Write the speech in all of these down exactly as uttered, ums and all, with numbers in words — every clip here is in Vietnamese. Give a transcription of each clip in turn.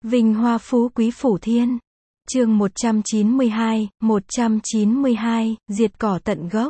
Vinh hoa phú quý phủ thiên. Chương một trăm chín mươi hai, một trăm chín mươi hai, diệt cỏ tận gốc.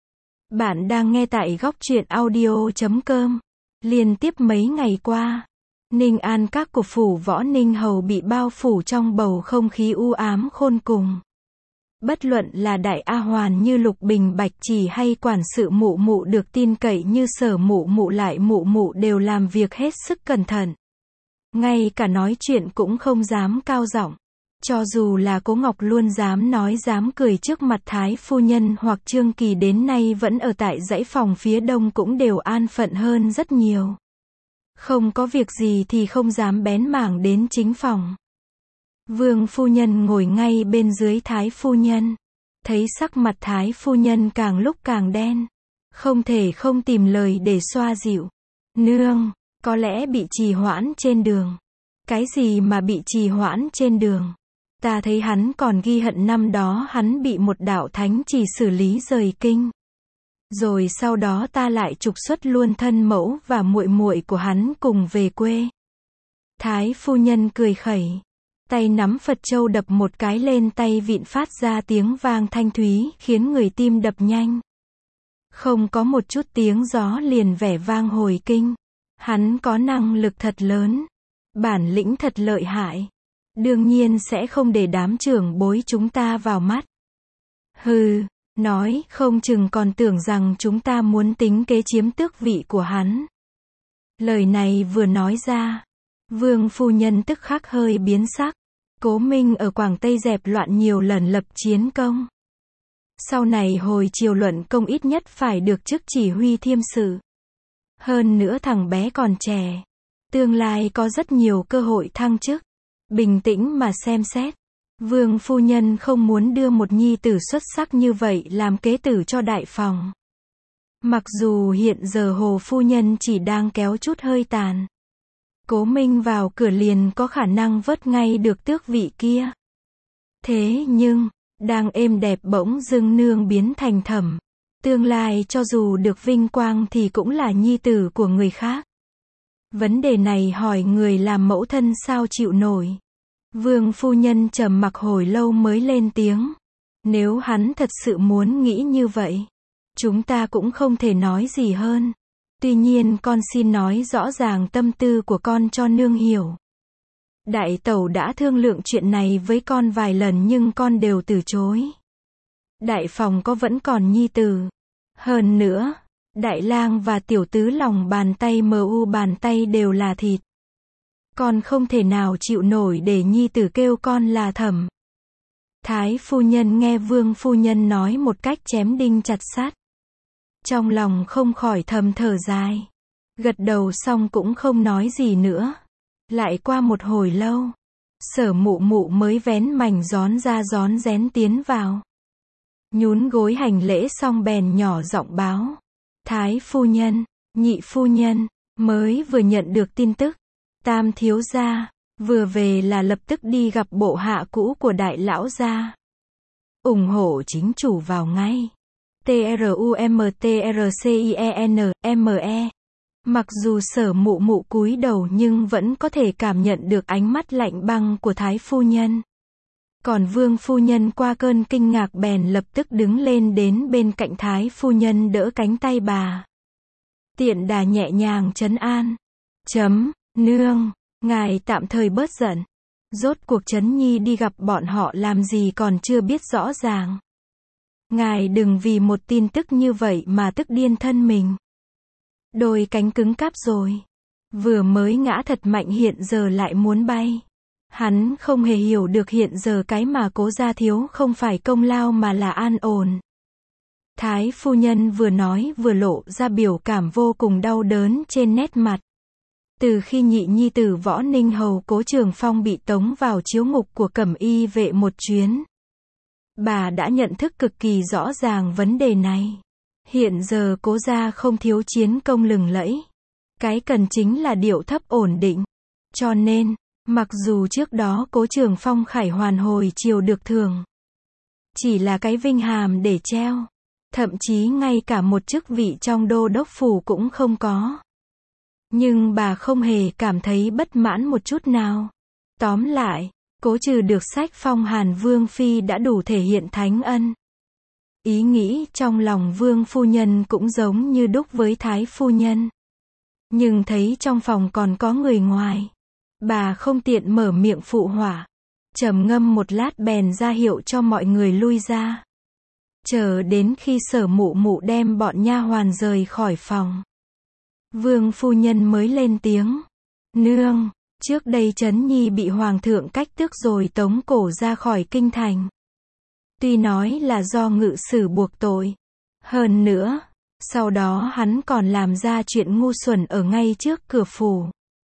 Bạn đang nghe tại góc truyện audio chấm com. Liên tiếp mấy ngày qua, Ninh An các của phủ Võ Ninh Hầu bị bao phủ trong bầu không khí u ám khôn cùng. Bất luận là đại A Hoàn như Lục Bình Bạch Chỉ hay quản sự Mụ Mụ được tin cậy như Sở Mụ Mụ lại Mụ Mụ đều làm việc hết sức cẩn thận. Ngay cả nói chuyện cũng không dám cao giọng. Cho dù là Cố Ngọc luôn dám nói dám cười trước mặt Thái phu nhân hoặc Trương Kỳ đến nay vẫn ở tại dãy phòng phía đông cũng đều an phận hơn rất nhiều. Không có việc gì thì không dám bén mảng đến chính phòng. Vương phu nhân ngồi ngay bên dưới Thái phu nhân. Thấy sắc mặt Thái phu nhân càng lúc càng đen. Không thể không tìm lời để xoa dịu. Nương, có lẽ bị trì hoãn trên đường. Cái gì mà bị trì hoãn trên đường? Ta thấy hắn còn ghi hận năm đó hắn bị một đạo thánh chỉ xử lý rời kinh. Rồi sau đó ta lại trục xuất luôn thân mẫu và muội muội của hắn cùng về quê. Thái phu nhân cười khẩy. Tay nắm Phật châu đập một cái lên tay vịn phát ra tiếng vang thanh thúy khiến người tim đập nhanh. Không có một chút tiếng gió liền vẻ vang hồi kinh. Hắn có năng lực thật lớn. Bản lĩnh thật lợi hại. Đương nhiên sẽ không để đám trưởng bối chúng ta vào mắt. Hừ, nói không chừng còn tưởng rằng chúng ta muốn tính kế chiếm tước vị của hắn. Lời này vừa nói ra, Vương phu nhân tức khắc hơi biến sắc. Cố Minh ở Quảng Tây dẹp loạn nhiều lần lập chiến công. Sau này hồi triều luận công ít nhất phải được chức chỉ huy thiêm sự. Hơn nữa thằng bé còn trẻ. Tương lai có rất nhiều cơ hội thăng chức. Bình tĩnh mà xem xét. Vương phu nhân không muốn đưa một nhi tử xuất sắc như vậy làm kế tử cho đại phòng. Mặc dù hiện giờ Hồ phu nhân chỉ đang kéo chút hơi tàn. Cố Minh vào cửa liền có khả năng vớt ngay được tước vị kia. Thế nhưng, đang êm đẹp bỗng dưng nương biến thành thẩm. Tương lai cho dù được vinh quang thì cũng là nhi tử của người khác. Vấn đề này hỏi người làm mẫu thân sao chịu nổi. Vương phu nhân trầm mặc hồi lâu mới lên tiếng. Nếu hắn thật sự muốn nghĩ như vậy, chúng ta cũng không thể nói gì hơn. Tuy nhiên con xin nói rõ ràng tâm tư của con cho nương hiểu. Đại tẩu đã thương lượng chuyện này với con vài lần nhưng con đều từ chối. Đại phòng có vẫn còn nhi tử. Hơn nữa, đại lang và tiểu tứ lòng bàn tay mu bàn tay đều là thịt. Con không thể nào chịu nổi để nhi tử kêu con là thẩm. Thái phu nhân nghe Vương phu nhân nói một cách chém đinh chặt sắt. Trong lòng không khỏi thầm thở dài. Gật đầu xong cũng không nói gì nữa. Lại qua một hồi lâu, Sở Mụ Mụ mới vén mảnh gión ra gión rén tiến vào. Nhún gối hành lễ xong bèn nhỏ giọng báo. Thái phu nhân, nhị phu nhân, mới vừa nhận được tin tức. Tam thiếu gia, vừa về là lập tức đi gặp bộ hạ cũ của đại lão gia. ủng hộ chính chủ vào ngay. T R U M T R C I E N M E. Mặc dù Sở Mụ Mụ cúi đầu nhưng vẫn có thể cảm nhận được ánh mắt lạnh băng của Thái phu nhân. Còn Vương phu nhân qua cơn kinh ngạc bèn lập tức đứng lên đến bên cạnh Thái phu nhân đỡ cánh tay bà. Tiện đà nhẹ nhàng trấn an. Chấm, nương, ngài tạm thời bớt giận. Rốt cuộc Trấn Nhi đi gặp bọn họ làm gì còn chưa biết rõ ràng. Ngài đừng vì một tin tức như vậy mà tức điên thân mình. Đôi cánh cứng cáp rồi. Vừa mới ngã thật mạnh hiện giờ lại muốn bay. Hắn không hề hiểu được hiện giờ cái mà Cố gia thiếu không phải công lao mà là an ổn. Thái phu nhân vừa nói vừa lộ ra biểu cảm vô cùng đau đớn trên nét mặt. Từ khi nhị nhi tử Võ Ninh Hầu Cố Trường Phong bị tống vào chiếu ngục của Cẩm Y vệ một chuyến, bà đã nhận thức cực kỳ rõ ràng vấn đề này. Hiện giờ Cố gia không thiếu chiến công lừng lẫy. Cái cần chính là điệu thấp ổn định. Cho nên, mặc dù trước đó Cố Trường Phong khải hoàn hồi chiều được thưởng, chỉ là cái vinh hàm để treo. Thậm chí ngay cả một chức vị trong đô đốc phủ cũng không có. Nhưng bà không hề cảm thấy bất mãn một chút nào. Tóm lại, cố trừ được sách phong Hàn Vương Phi đã đủ thể hiện thánh ân. Ý nghĩ trong lòng Vương phu nhân cũng giống như đúc với Thái phu nhân. Nhưng thấy trong phòng còn có người ngoài, bà không tiện mở miệng phụ họa. Trầm ngâm một lát bèn ra hiệu cho mọi người lui ra. Chờ đến khi Sở Mụ Mụ đem bọn nha hoàn rời khỏi phòng, Vương phu nhân mới lên tiếng. Nương, trước đây Trấn Nhi bị Hoàng thượng cách tước rồi tống cổ ra khỏi kinh thành. Tuy nói là do ngự sử buộc tội. Hơn nữa, sau đó hắn còn làm ra chuyện ngu xuẩn ở ngay trước cửa phủ.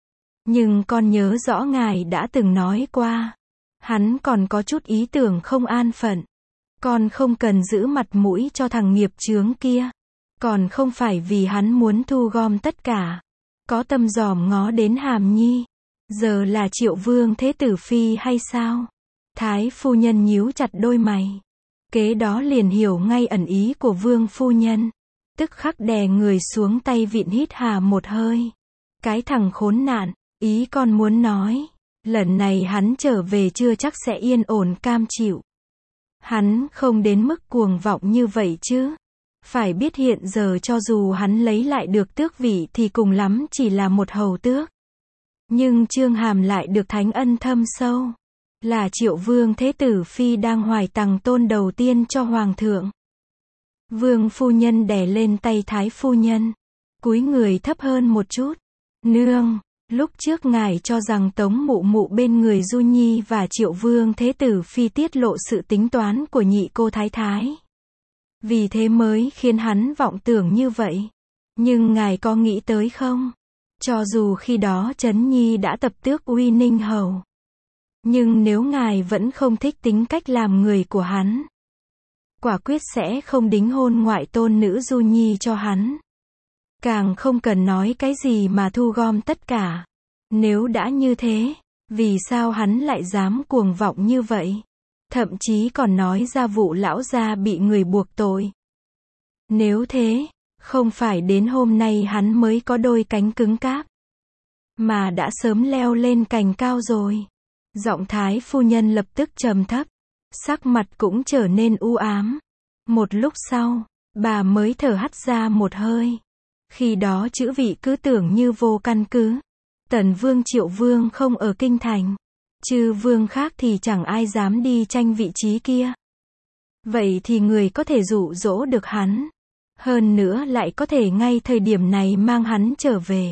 Nhưng con nhớ rõ ngài đã từng nói qua, hắn còn có chút ý tưởng không an phận. Con không cần giữ mặt mũi cho thằng nghiệp chướng kia. Còn không phải vì hắn muốn thu gom tất cả. Có tâm dòm ngó đến Hàm Nhi. Giờ là Triệu Vương Thế Tử Phi hay sao? Thái phu nhân nhíu chặt đôi mày. Kế đó liền hiểu ngay ẩn ý của Vương phu nhân. Tức khắc đè người xuống tay vịn hít hà một hơi. Cái thằng khốn nạn, ý con muốn nói, lần này hắn trở về chưa chắc sẽ yên ổn cam chịu. Hắn không đến mức cuồng vọng như vậy chứ. Phải biết hiện giờ cho dù hắn lấy lại được tước vị thì cùng lắm chỉ là một hầu tước. Nhưng Chương Hàm lại được thánh ân thâm sâu. Là Triệu Vương Thế Tử Phi đang hoài tặng tôn đầu tiên cho Hoàng thượng. Vương phu nhân đè lên tay Thái phu nhân. Cúi người thấp hơn một chút. Nương, lúc trước ngài cho rằng Tống Mụ Mụ bên người Du Nhi và Triệu Vương Thế Tử Phi tiết lộ sự tính toán của nhị cô thái thái. Vì thế mới khiến hắn vọng tưởng như vậy. Nhưng ngài có nghĩ tới không? Cho dù khi đó Trấn Nhi đã tập tước uy ninh hầu. Nhưng nếu ngài vẫn không thích tính cách làm người của hắn, quả quyết sẽ không đính hôn ngoại tôn nữ Du Nhi cho hắn. Càng không cần nói cái gì mà thu gom tất cả. Nếu đã như thế, vì sao hắn lại dám cuồng vọng như vậy? Thậm chí còn nói ra vụ lão gia bị người buộc tội. Nếu thế, không phải đến hôm nay hắn mới có đôi cánh cứng cáp, mà đã sớm leo lên cành cao rồi. Giọng Thái phu nhân lập tức trầm thấp, sắc mặt cũng trở nên u ám. Một lúc sau, bà mới thở hắt ra một hơi. Khi đó chữ vị cứ tưởng như vô căn cứ. Tần Vương Triệu Vương không ở kinh thành. Chư vương khác thì chẳng ai dám đi tranh vị trí kia. Vậy thì người có thể dụ dỗ được hắn. Hơn nữa lại có thể ngay thời điểm này mang hắn trở về.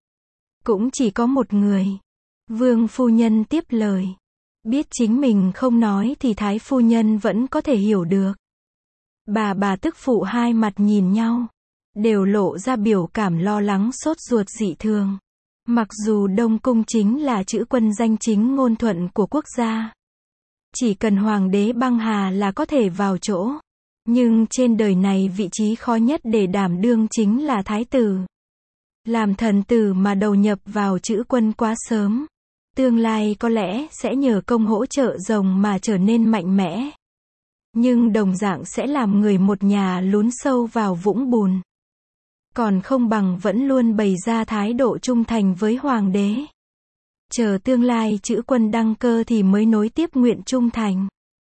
Cũng chỉ có một người. Vương phu nhân tiếp lời. Biết chính mình không nói thì Thái phu nhân vẫn có thể hiểu được. Bà bà tức phụ hai mặt nhìn nhau. Đều lộ ra biểu cảm lo lắng sốt ruột dị thường. Mặc dù Đông Cung chính là chữ quân danh chính ngôn thuận của quốc gia. Chỉ cần hoàng đế băng hà là có thể vào chỗ. Nhưng trên đời này vị trí khó nhất để đảm đương chính là thái tử. Làm thần tử mà đầu nhập vào chữ quân quá sớm. Tương lai có lẽ sẽ nhờ công hỗ trợ rồng mà trở nên mạnh mẽ. Nhưng đồng dạng sẽ làm người một nhà lún sâu vào vũng bùn. Còn không bằng vẫn luôn bày ra thái độ trung thành với hoàng đế. Chờ tương lai chữ quân đăng cơ thì mới nối tiếp nguyện trung thành.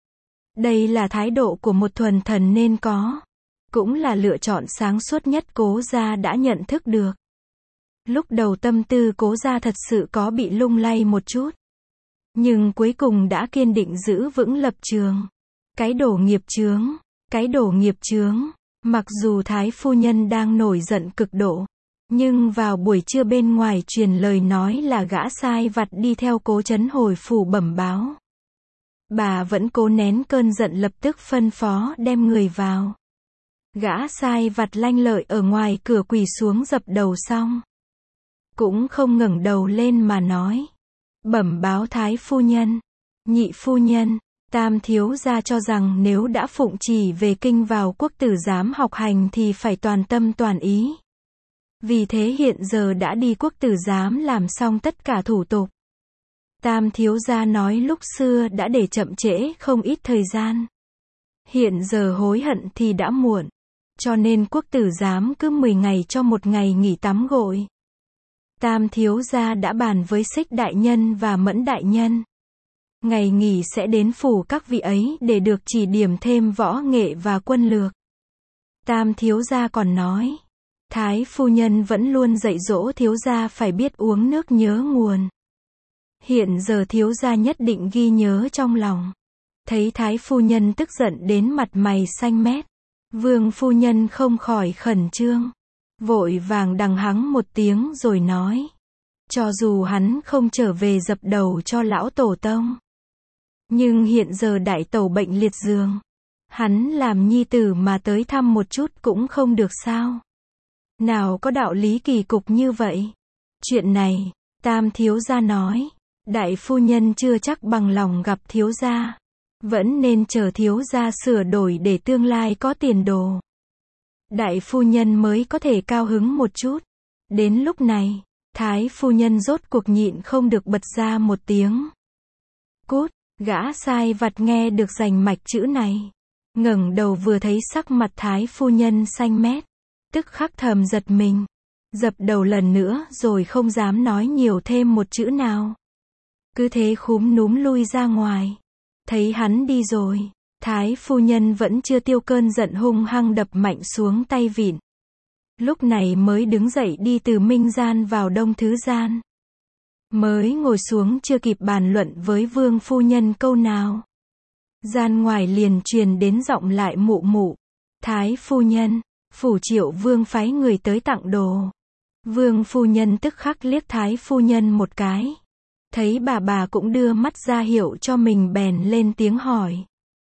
Đây là thái độ của một thuần thần nên có. Cũng là lựa chọn sáng suốt nhất Cố gia đã nhận thức được. Lúc đầu tâm tư Cố gia thật sự có bị lung lay một chút. Nhưng cuối cùng đã kiên định giữ vững lập trường. Cái đổ nghiệp chướng, cái đổ nghiệp chướng. Mặc dù Thái phu nhân đang nổi giận cực độ, nhưng vào buổi trưa bên ngoài truyền lời nói là gã sai vặt đi theo Cố Trấn hồi phủ bẩm báo. Bà vẫn cố nén cơn giận lập tức phân phó đem người vào. Gã sai vặt lanh lợi ở ngoài cửa quỳ xuống dập đầu xong. Cũng không ngẩng đầu lên mà nói. Bẩm báo Thái phu nhân, nhị phu nhân. Tam thiếu gia cho rằng nếu đã phụng chỉ về kinh vào quốc tử giám học hành thì phải toàn tâm toàn ý. Vì thế hiện giờ đã đi quốc tử giám làm xong tất cả thủ tục. Tam thiếu gia nói lúc xưa đã để chậm trễ không ít thời gian. Hiện giờ hối hận thì đã muộn. Cho nên quốc tử giám cứ mười ngày cho một ngày nghỉ tắm gội. Tam thiếu gia đã bàn với Xích đại nhân và Mẫn đại nhân. Ngày nghỉ sẽ đến phủ các vị ấy để được chỉ điểm thêm võ nghệ và quân lược. Tam thiếu gia còn nói, Thái phu nhân vẫn luôn dạy dỗ thiếu gia phải biết uống nước nhớ nguồn. Hiện giờ thiếu gia nhất định ghi nhớ trong lòng. Thấy Thái phu nhân tức giận đến mặt mày xanh mét, Vương phu nhân không khỏi khẩn trương, vội vàng đằng hắng một tiếng rồi nói, cho dù hắn không trở về dập đầu cho lão tổ tông, nhưng hiện giờ đại tẩu bệnh liệt giường, hắn làm nhi tử mà tới thăm một chút cũng không được sao? Nào có đạo lý kỳ cục như vậy? Chuyện này, Tam thiếu gia nói, đại phu nhân chưa chắc bằng lòng gặp thiếu gia, vẫn nên chờ thiếu gia sửa đổi để tương lai có tiền đồ. Đại phu nhân mới có thể cao hứng một chút. Đến lúc này, Thái phu nhân rốt cuộc nhịn không được bật ra một tiếng. Cút, gã sai vặt nghe được rành mạch chữ này, ngẩng đầu vừa thấy sắc mặt Thái phu nhân xanh mét, tức khắc thầm giật mình, dập đầu lần nữa rồi không dám nói nhiều thêm một chữ nào. Cứ thế khúm núm lui ra ngoài. Thấy hắn đi rồi, Thái phu nhân vẫn chưa tiêu cơn giận, hung hăng đập mạnh xuống tay vịn. Lúc này mới đứng dậy đi từ Minh gian vào Đông Thứ gian. Mới ngồi xuống chưa kịp bàn luận với Vương phu nhân câu nào, gian ngoài liền truyền đến giọng lại mụ mụ. Thái phu nhân, phủ Triệu Vương phái người tới tặng đồ. Vương phu nhân tức khắc liếc Thái phu nhân một cái. Thấy bà bà cũng đưa mắt ra hiệu cho mình bèn lên tiếng hỏi.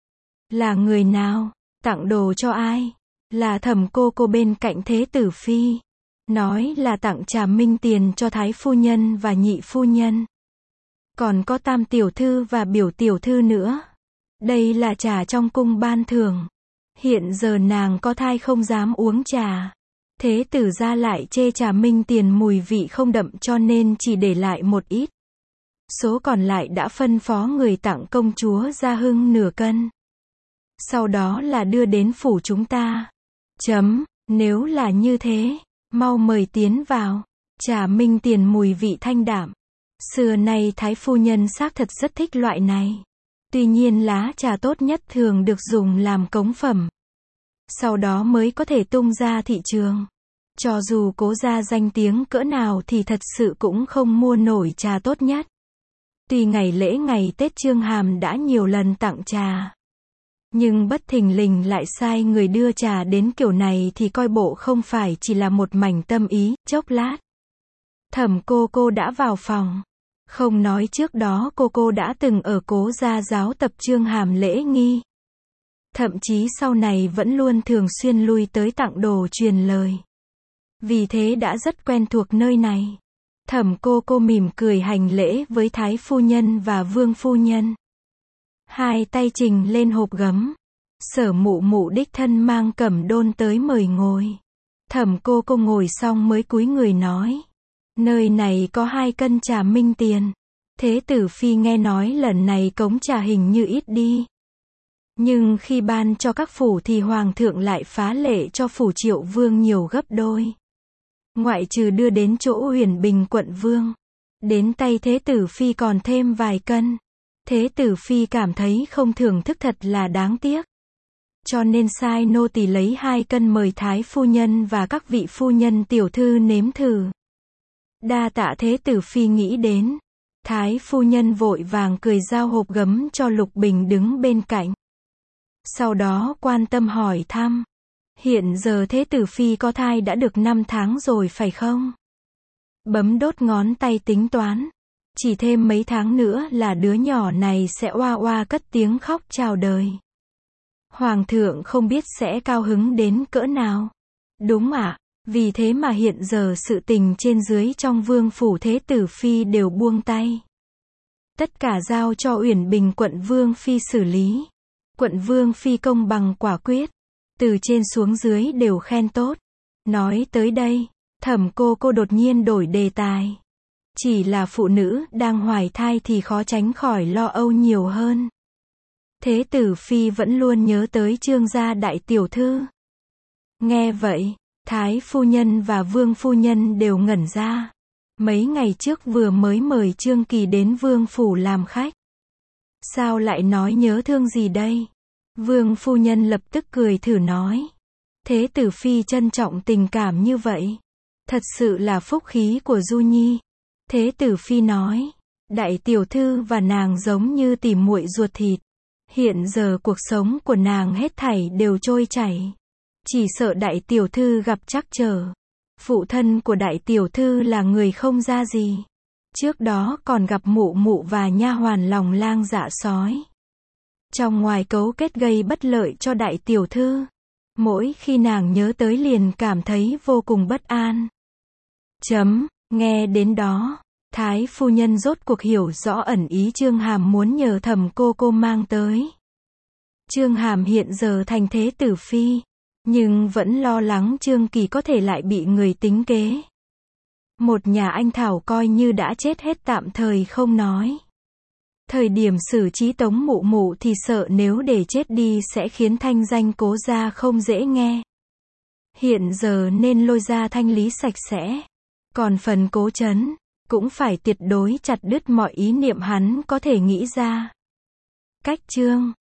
Là người nào? Tặng đồ cho ai? Là Thẩm cô cô bên cạnh Thế tử phi. Nói là tặng trà minh tiền cho Thái phu nhân và nhị phu nhân. Còn có Tam tiểu thư và Biểu tiểu thư nữa. Đây là trà trong cung ban thưởng. Hiện giờ nàng có thai không dám uống trà. Thế tử gia lại chê trà minh tiền mùi vị không đậm cho nên chỉ để lại một ít. Số còn lại đã phân phó người tặng công chúa Gia Hưng nửa cân. Sau đó là đưa đến phủ chúng ta. Chấm, nếu là như thế, mau mời tiến vào. Trà minh tiền mùi vị thanh đạm. Xưa nay Thái phu nhân xác thật rất thích loại này. Tuy nhiên lá trà tốt nhất thường được dùng làm cống phẩm. Sau đó mới có thể tung ra thị trường. Cho dù cố ra danh tiếng cỡ nào thì thật sự cũng không mua nổi trà tốt nhất. Tuy ngày lễ ngày Tết Trương Hàm đã nhiều lần tặng trà, nhưng bất thình lình lại sai người đưa trà đến kiểu này thì coi bộ không phải chỉ là một mảnh tâm ý. Chốc lát, Thẩm cô cô đã vào phòng. Không nói trước đó cô cô đã từng ở Cố gia giáo tập Trương Hàm lễ nghi. Thậm chí sau này vẫn luôn thường xuyên lui tới tặng đồ truyền lời. Vì thế đã rất quen thuộc nơi này. Thẩm cô cô mỉm cười hành lễ với Thái phu nhân và Vương phu nhân. Hai tay trình lên hộp gấm. Sở mụ mụ đích thân mang cẩm đôn tới mời ngồi. Thẩm cô cô ngồi xong mới cúi người nói. Nơi này có hai cân trà minh tiền. Thế tử phi nghe nói lần này cống trà hình như ít đi. Nhưng khi ban cho các phủ thì hoàng thượng lại phá lệ cho phủ Triệu Vương nhiều gấp đôi. Ngoại trừ đưa đến chỗ Huyền Bình quận vương, đến tay Thế tử phi còn thêm vài cân. Thế tử phi cảm thấy không thưởng thức thật là đáng tiếc. Cho nên sai nô tỳ lấy hai cân mời Thái phu nhân và các vị phu nhân tiểu thư nếm thử. Đa tạ Thế tử phi nghĩ đến. Thái phu nhân vội vàng cười giao hộp gấm cho Lục Bình đứng bên cạnh. Sau đó quan tâm hỏi thăm. Hiện giờ Thế tử phi có thai đã được năm tháng rồi phải không? Bấm đốt ngón tay tính toán. Chỉ thêm mấy tháng nữa là đứa nhỏ này sẽ oa oa cất tiếng khóc chào đời. Hoàng thượng không biết sẽ cao hứng đến cỡ nào. Đúng ạ, à, vì thế mà hiện giờ sự tình trên dưới trong vương phủ Thế tử phi đều buông tay. Tất cả giao cho Uyển Bình quận vương phi xử lý. Quận vương phi công bằng quả quyết. Từ trên xuống dưới đều khen tốt. Nói tới đây, Thẩm cô cô đột nhiên đổi đề tài. Chỉ là phụ nữ đang hoài thai thì khó tránh khỏi lo âu nhiều hơn. Thế tử phi vẫn luôn nhớ tới Trương gia đại tiểu thư. Nghe vậy, Thái phu nhân và Vương phu nhân đều ngẩn ra. Mấy ngày trước vừa mới mời Trương Kỳ đến vương phủ làm khách. Sao lại nói nhớ thương gì đây? Vương phu nhân lập tức cười thử nói. Thế tử phi trân trọng tình cảm như vậy. Thật sự là phúc khí của Du Nhi. Thế tử phi nói. Đại tiểu thư và nàng giống như tỉ muội ruột thịt. Hiện giờ cuộc sống của nàng hết thảy đều trôi chảy. Chỉ sợ đại tiểu thư gặp trắc trở. Phụ thân của đại tiểu thư là người không ra gì. Trước đó còn gặp mụ mụ và nha hoàn lòng lang dạ sói. Trong ngoài cấu kết gây bất lợi cho đại tiểu thư. Mỗi khi nàng nhớ tới liền cảm thấy vô cùng bất an. Chấm, nghe đến đó, Thái phu nhân rốt cuộc hiểu rõ ẩn ý Trương Hàm muốn nhờ Thẩm cô cô mang tới. Trương Hàm hiện giờ thành thế tử phi, nhưng vẫn lo lắng Trương Kỳ có thể lại bị người tính kế. Một nhà anh Thảo coi như đã chết hết tạm thời không nói. Thời điểm xử trí Tống mụ mụ thì sợ nếu để chết đi sẽ khiến thanh danh Cố gia không dễ nghe. Hiện giờ nên lôi ra thanh lý sạch sẽ. Còn phần Cố Chấn, cũng phải tuyệt đối chặt đứt mọi ý niệm hắn có thể nghĩ ra. Cách chương